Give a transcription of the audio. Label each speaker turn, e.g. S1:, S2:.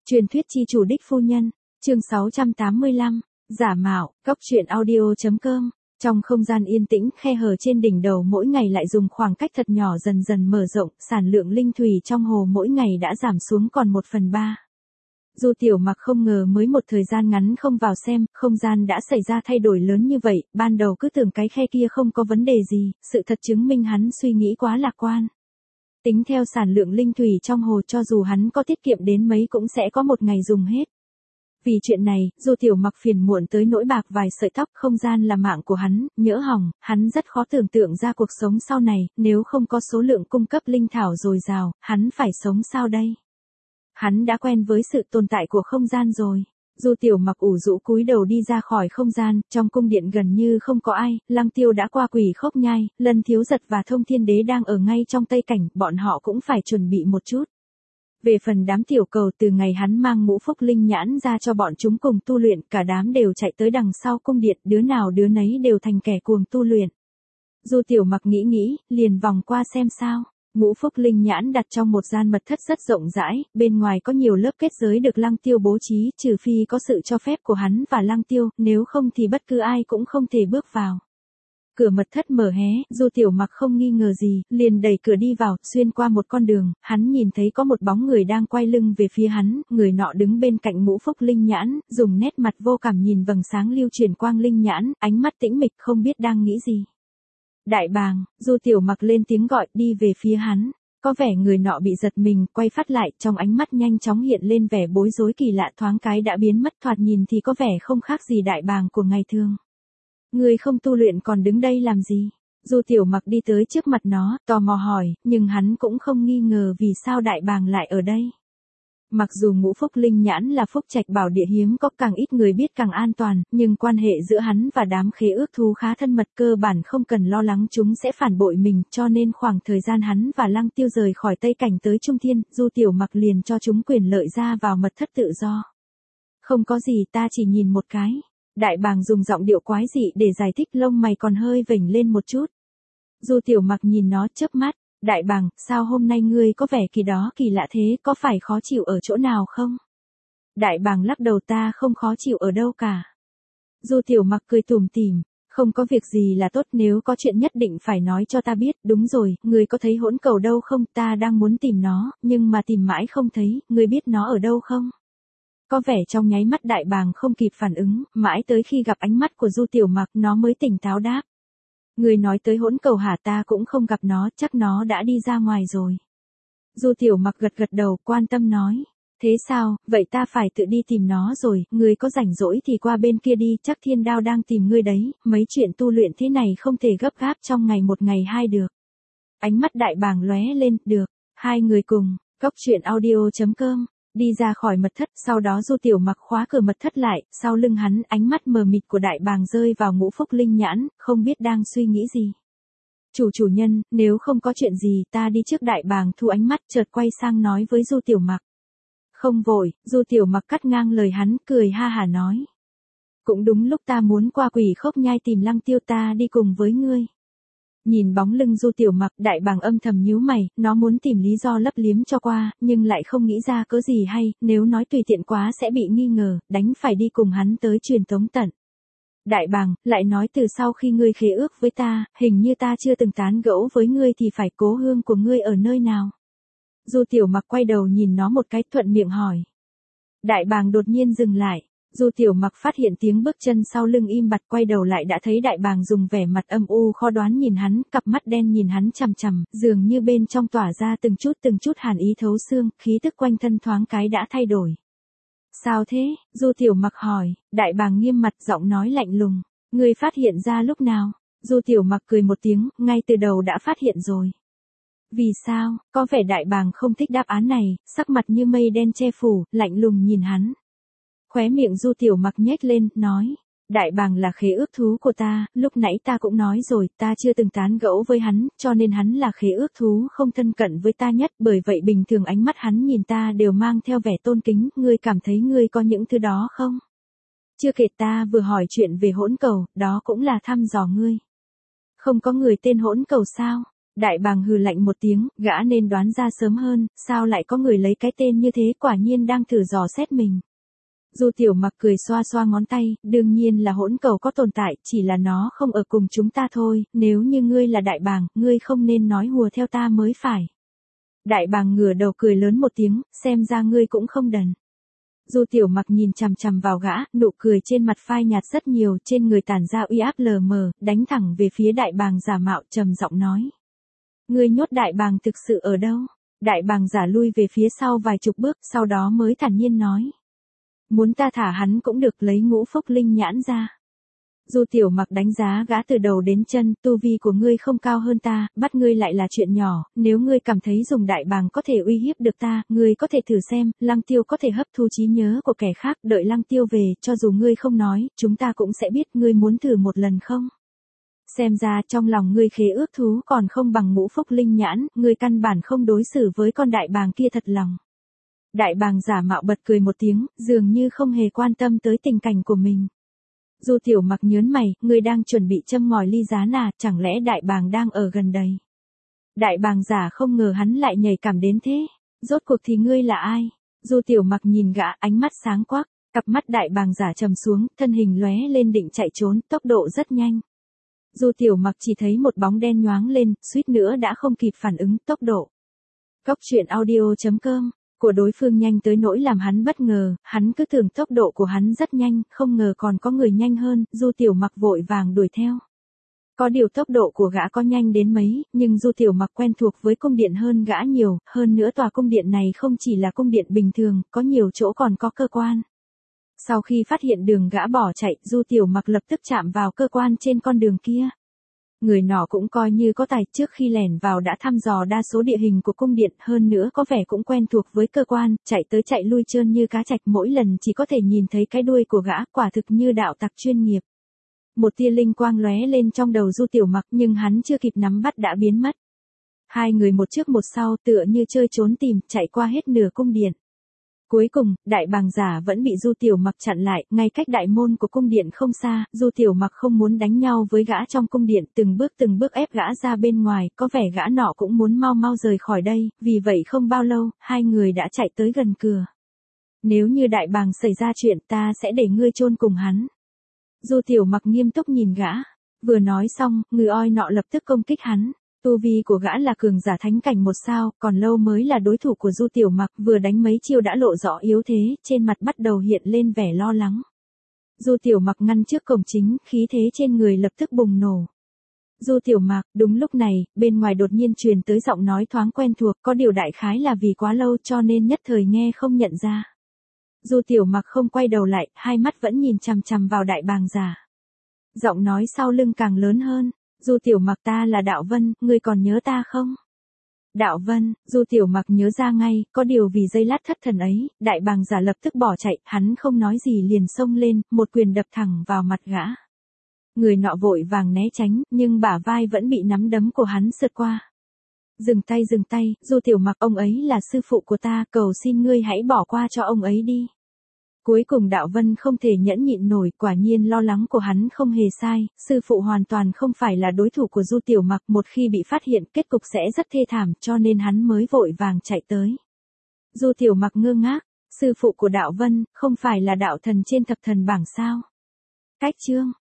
S1: Truyền thuyết chi chủ đích phu nhân, chương 685, giả mạo, góc truyện audio.com. Trong không gian yên tĩnh, khe hở trên đỉnh đầu mỗi ngày lại dùng khoảng cách thật nhỏ dần dần mở rộng, sản lượng linh thủy trong hồ mỗi ngày đã giảm xuống còn 1/3. Du Tiểu Mặc không ngờ mới một thời gian ngắn không vào xem, không gian đã xảy ra thay đổi lớn như vậy, ban đầu cứ tưởng cái khe kia không có vấn đề gì, sự thật chứng minh hắn suy nghĩ quá lạc quan. Tính theo sản lượng linh thủy trong hồ cho dù hắn có tiết kiệm đến mấy cũng sẽ có một ngày dùng hết. Vì chuyện này, Du Tiểu Mặc phiền muộn tới nỗi bạc vài sợi tóc, không gian là mạng của hắn, nhỡ hỏng, hắn rất khó tưởng tượng ra cuộc sống sau này, nếu không có số lượng cung cấp linh thảo dồi dào, hắn phải sống sao đây? Hắn đã quen với sự tồn tại của không gian rồi. Du Tiểu Mặc ủ rũ cúi đầu đi ra khỏi không gian, trong cung điện gần như không có ai, Lăng Tiêu đã qua Quỷ Khốc Nhai, Lân Thiếu Giật và Thông Thiên Đế đang ở ngay trong Tây Cảnh, bọn họ cũng phải chuẩn bị một chút. Về phần đám tiểu cầu, từ ngày hắn mang ngũ phúc linh nhãn ra cho bọn chúng cùng tu luyện, cả đám đều chạy tới đằng sau cung điện, đứa nào đứa nấy đều thành kẻ cuồng tu luyện. Du Tiểu Mặc nghĩ, liền vòng qua xem sao. Ngũ phúc linh nhãn đặt trong một gian mật thất rất rộng rãi, bên ngoài có nhiều lớp kết giới được Lăng Tiêu bố trí, trừ phi có sự cho phép của hắn và Lăng Tiêu, nếu không thì bất cứ ai cũng không thể bước vào. Cửa mật thất mở hé, Du Tiểu Mặc không nghi ngờ gì, liền đẩy cửa đi vào, xuyên qua một con đường, hắn nhìn thấy có một bóng người đang quay lưng về phía hắn, người nọ đứng bên cạnh ngũ phúc linh nhãn, dùng nét mặt vô cảm nhìn vầng sáng lưu chuyển quang linh nhãn, ánh mắt tĩnh mịch không biết đang nghĩ gì. Đại bàng, Du Tiểu Mặc lên tiếng gọi, đi về phía hắn. Có vẻ người nọ bị giật mình, quay phát lại, trong ánh mắt nhanh chóng hiện lên vẻ bối rối kỳ lạ, thoáng cái đã biến mất, thoạt nhìn thì có vẻ không khác gì đại bàng của ngày thường. Người không tu luyện còn đứng đây làm gì? Du Tiểu Mặc đi tới trước mặt nó, tò mò hỏi, nhưng hắn cũng không nghi ngờ vì sao đại bàng lại ở đây. Mặc dù ngũ phúc linh nhãn là phúc trạch bảo địa hiếm có, càng ít người biết càng an toàn, nhưng quan hệ giữa hắn và đám khế ước thú khá thân mật, cơ bản không cần lo lắng chúng sẽ phản bội mình, cho nên khoảng thời gian hắn và Lăng Tiêu rời khỏi Tây Cảnh tới Trung Thiên, Du Tiểu Mặc liền cho chúng quyền lợi ra vào mật thất tự do. Không có gì, ta chỉ nhìn một cái. Đại bàng dùng giọng điệu quái dị để giải thích, lông mày còn hơi vểnh lên một chút. Du Tiểu Mặc nhìn nó chớp mắt. Đại bàng, sao hôm nay ngươi có vẻ kỳ lạ thế, có phải khó chịu ở chỗ nào không? Đại bàng lắc đầu, ta không khó chịu ở đâu cả. Du Tiểu Mặc cười tủm tỉm, không có việc gì là tốt, nếu có chuyện nhất định phải nói cho ta biết. Đúng rồi, ngươi có thấy hỗn cầu đâu không, ta đang muốn tìm nó, nhưng mà tìm mãi không thấy, ngươi biết nó ở đâu không? Có vẻ trong nháy mắt đại bàng không kịp phản ứng, mãi tới khi gặp ánh mắt của Du Tiểu Mặc nó mới tỉnh táo đáp. Người nói tới hỗn cầu hả, ta cũng không gặp nó, chắc nó đã đi ra ngoài rồi. Du Tiểu Mặc gật đầu, quan tâm nói. Thế sao, vậy ta phải tự đi tìm nó rồi, người có rảnh rỗi thì qua bên kia đi, chắc Thiên Đao đang tìm ngươi đấy, mấy chuyện tu luyện thế này không thể gấp gáp trong ngày một ngày hai được. Ánh mắt đại bàng lóe lên, được, hai người cùng, góc truyện audio.com. Đi ra khỏi mật thất, sau đó Du Tiểu Mặc khóa cửa mật thất lại, sau lưng hắn, ánh mắt mờ mịt của đại bàng rơi vào ngũ phúc linh nhãn, không biết đang suy nghĩ gì. Chủ nhân, nếu không có chuyện gì ta đi trước. Đại bàng thu ánh mắt, chợt quay sang nói với Du Tiểu Mặc. Không vội, Du Tiểu Mặc cắt ngang lời hắn, cười ha hả nói. Cũng đúng lúc ta muốn qua Quỷ Khốc Nhai tìm Lăng Tiêu, ta đi cùng với ngươi. Nhìn bóng lưng Du Tiểu Mặc, đại bàng âm thầm nhíu mày, nó muốn tìm lý do lấp liếm cho qua, nhưng lại không nghĩ ra cớ gì hay, nếu nói tùy tiện quá sẽ bị nghi ngờ, đánh phải đi cùng hắn tới truyền tống tận. Đại bàng, lại nói từ sau khi ngươi khế ước với ta, hình như ta chưa từng tán gẫu với ngươi thì phải, cố hương của ngươi ở nơi nào? Du Tiểu Mặc quay đầu nhìn nó một cái, thuận miệng hỏi. Đại bàng đột nhiên dừng lại. Du Tiểu Mặc phát hiện tiếng bước chân sau lưng im bặt, quay đầu lại đã thấy đại bàng dùng vẻ mặt âm u khó đoán nhìn hắn, cặp mắt đen nhìn hắn chằm chằm, dường như bên trong tỏa ra từng chút hàn ý thấu xương, khí tức quanh thân thoáng cái đã thay đổi. Sao thế? Du Tiểu Mặc hỏi, đại bàng nghiêm mặt, giọng nói lạnh lùng. Ngươi phát hiện ra lúc nào? Du Tiểu Mặc cười một tiếng, ngay từ đầu đã phát hiện rồi. Vì sao? Có vẻ đại bàng không thích đáp án này, sắc mặt như mây đen che phủ, lạnh lùng nhìn hắn. Khóe miệng Du Tiểu Mặc nhếch lên, nói. Đại bàng là khế ước thú của ta, lúc nãy ta cũng nói rồi, ta chưa từng tán gẫu với hắn, cho nên hắn là khế ước thú không thân cận với ta nhất, bởi vậy bình thường ánh mắt hắn nhìn ta đều mang theo vẻ tôn kính, ngươi cảm thấy ngươi có những thứ đó không? Chưa kể ta vừa hỏi chuyện về hỗn cầu, đó cũng là thăm dò ngươi. Không có người tên hỗn cầu sao? Đại bàng hừ lạnh một tiếng, gã nên đoán ra sớm hơn, sao lại có người lấy cái tên như thế, quả nhiên đang thử dò xét mình. Du Tiểu Mặc cười xoa xoa ngón tay, đương nhiên là hỗn cầu có tồn tại, chỉ là nó không ở cùng chúng ta thôi, nếu như ngươi là đại bàng, ngươi không nên nói hùa theo ta mới phải. Đại bàng ngửa đầu cười lớn một tiếng, xem ra ngươi cũng không đần. Du Tiểu Mặc nhìn chằm chằm vào gã, nụ cười trên mặt phai nhạt rất nhiều, trên người tản ra uy áp lờ mờ, đánh thẳng về phía đại bàng giả mạo, trầm giọng nói. Ngươi nhốt đại bàng thực sự ở đâu? Đại bàng giả lui về phía sau vài chục bước, sau đó mới thản nhiên nói. Muốn ta thả hắn cũng được, lấy Ngũ Phúc Linh nhãn ra. Du Tiểu Mặc đánh giá gã từ đầu đến chân, tu vi của ngươi không cao hơn ta, bắt ngươi lại là chuyện nhỏ, nếu ngươi cảm thấy dùng đại bàng có thể uy hiếp được ta, ngươi có thể thử xem, Lăng Tiêu có thể hấp thu trí nhớ của kẻ khác, đợi Lăng Tiêu về, cho dù ngươi không nói, chúng ta cũng sẽ biết, ngươi muốn thử một lần không? Xem ra trong lòng ngươi khế ước thú còn không bằng Ngũ Phúc Linh nhãn, ngươi căn bản không đối xử với con đại bàng kia thật lòng. Đại bàng giả mạo bật cười một tiếng, dường như không hề quan tâm tới tình cảnh của mình. Du Tiểu Mặc nhớn mày, ngươi đang chuẩn bị châm ngòi ly gián à, chẳng lẽ đại bàng đang ở gần đây? Đại bàng giả không ngờ hắn lại nhạy cảm đến thế. Rốt cuộc thì ngươi là ai? Du Tiểu Mặc nhìn gã, ánh mắt sáng quắc, cặp mắt đại bàng giả trầm xuống, thân hình lóe lên định chạy trốn, tốc độ rất nhanh. Du Tiểu Mặc chỉ thấy một bóng đen nhoáng lên, suýt nữa đã không kịp phản ứng, tốc độ. Cốc truyện audio.com của đối phương nhanh tới nỗi làm hắn bất ngờ, hắn cứ tưởng tốc độ của hắn rất nhanh, không ngờ còn có người nhanh hơn, Du Tiểu Mặc vội vàng đuổi theo. Có điều tốc độ của gã có nhanh đến mấy, nhưng Du Tiểu Mặc quen thuộc với cung điện hơn gã nhiều, hơn nữa tòa cung điện này không chỉ là cung điện bình thường, có nhiều chỗ còn có cơ quan. Sau khi phát hiện đường gã bỏ chạy, Du Tiểu Mặc lập tức chạm vào cơ quan trên con đường kia. Người nọ cũng coi như có tài, trước khi lẻn vào đã thăm dò đa số địa hình của cung điện, hơn nữa có vẻ cũng quen thuộc với cơ quan, chạy tới chạy lui trơn như cá trạch, mỗi lần chỉ có thể nhìn thấy cái đuôi của gã, quả thực như đạo tặc chuyên nghiệp. Một tia linh quang lóe lên trong đầu Du Tiểu Mặc, nhưng hắn chưa kịp nắm bắt đã biến mất. Hai người một trước một sau, tựa như chơi trốn tìm, chạy qua hết nửa cung điện. Cuối cùng, đại bàng giả vẫn bị Du Tiểu Mặc chặn lại, ngay cách đại môn của cung điện không xa, Du Tiểu Mặc không muốn đánh nhau với gã trong cung điện, từng bước ép gã ra bên ngoài, có vẻ gã nọ cũng muốn mau mau rời khỏi đây, vì vậy không bao lâu, hai người đã chạy tới gần cửa. Nếu như đại bàng xảy ra chuyện, ta sẽ để ngươi chôn cùng hắn. Du Tiểu Mặc nghiêm túc nhìn gã, vừa nói xong, người oi nọ lập tức công kích hắn. Tu vi của gã là cường giả thánh cảnh 1 sao, còn lâu mới là đối thủ của Du Tiểu Mặc, vừa đánh mấy chiêu đã lộ rõ yếu thế, trên mặt bắt đầu hiện lên vẻ lo lắng. Du Tiểu Mặc ngăn trước cổng chính, khí thế trên người lập tức bùng nổ. Du Tiểu Mặc, đúng lúc này, bên ngoài đột nhiên truyền tới giọng nói thoáng quen thuộc, có điều đại khái là vì quá lâu cho nên nhất thời nghe không nhận ra. Du Tiểu Mặc không quay đầu lại, hai mắt vẫn nhìn chằm chằm vào đại bàng giả. Giọng nói sau lưng càng lớn hơn. Du Tiểu Mặc, ta là Đạo Vân, ngươi còn nhớ ta không? Đạo Vân, Du Tiểu Mặc nhớ ra ngay, có điều vì giây lát thất thần ấy, đại bàng giả lập tức bỏ chạy, hắn không nói gì liền xông lên, một quyền đập thẳng vào mặt gã. Người nọ vội vàng né tránh, nhưng bả vai vẫn bị nắm đấm của hắn sượt qua. Dừng tay, Du Tiểu Mặc, ông ấy là sư phụ của ta, cầu xin ngươi hãy bỏ qua cho ông ấy đi. Cuối cùng Đạo Vân không thể nhẫn nhịn nổi, quả nhiên lo lắng của hắn không hề sai, sư phụ hoàn toàn không phải là đối thủ của Du Tiểu Mặc, một khi bị phát hiện kết cục sẽ rất thê thảm, cho nên hắn mới vội vàng chạy tới. Du Tiểu Mặc ngơ ngác, sư phụ của Đạo Vân, không phải là đạo thần trên thập thần bảng sao? Cách chương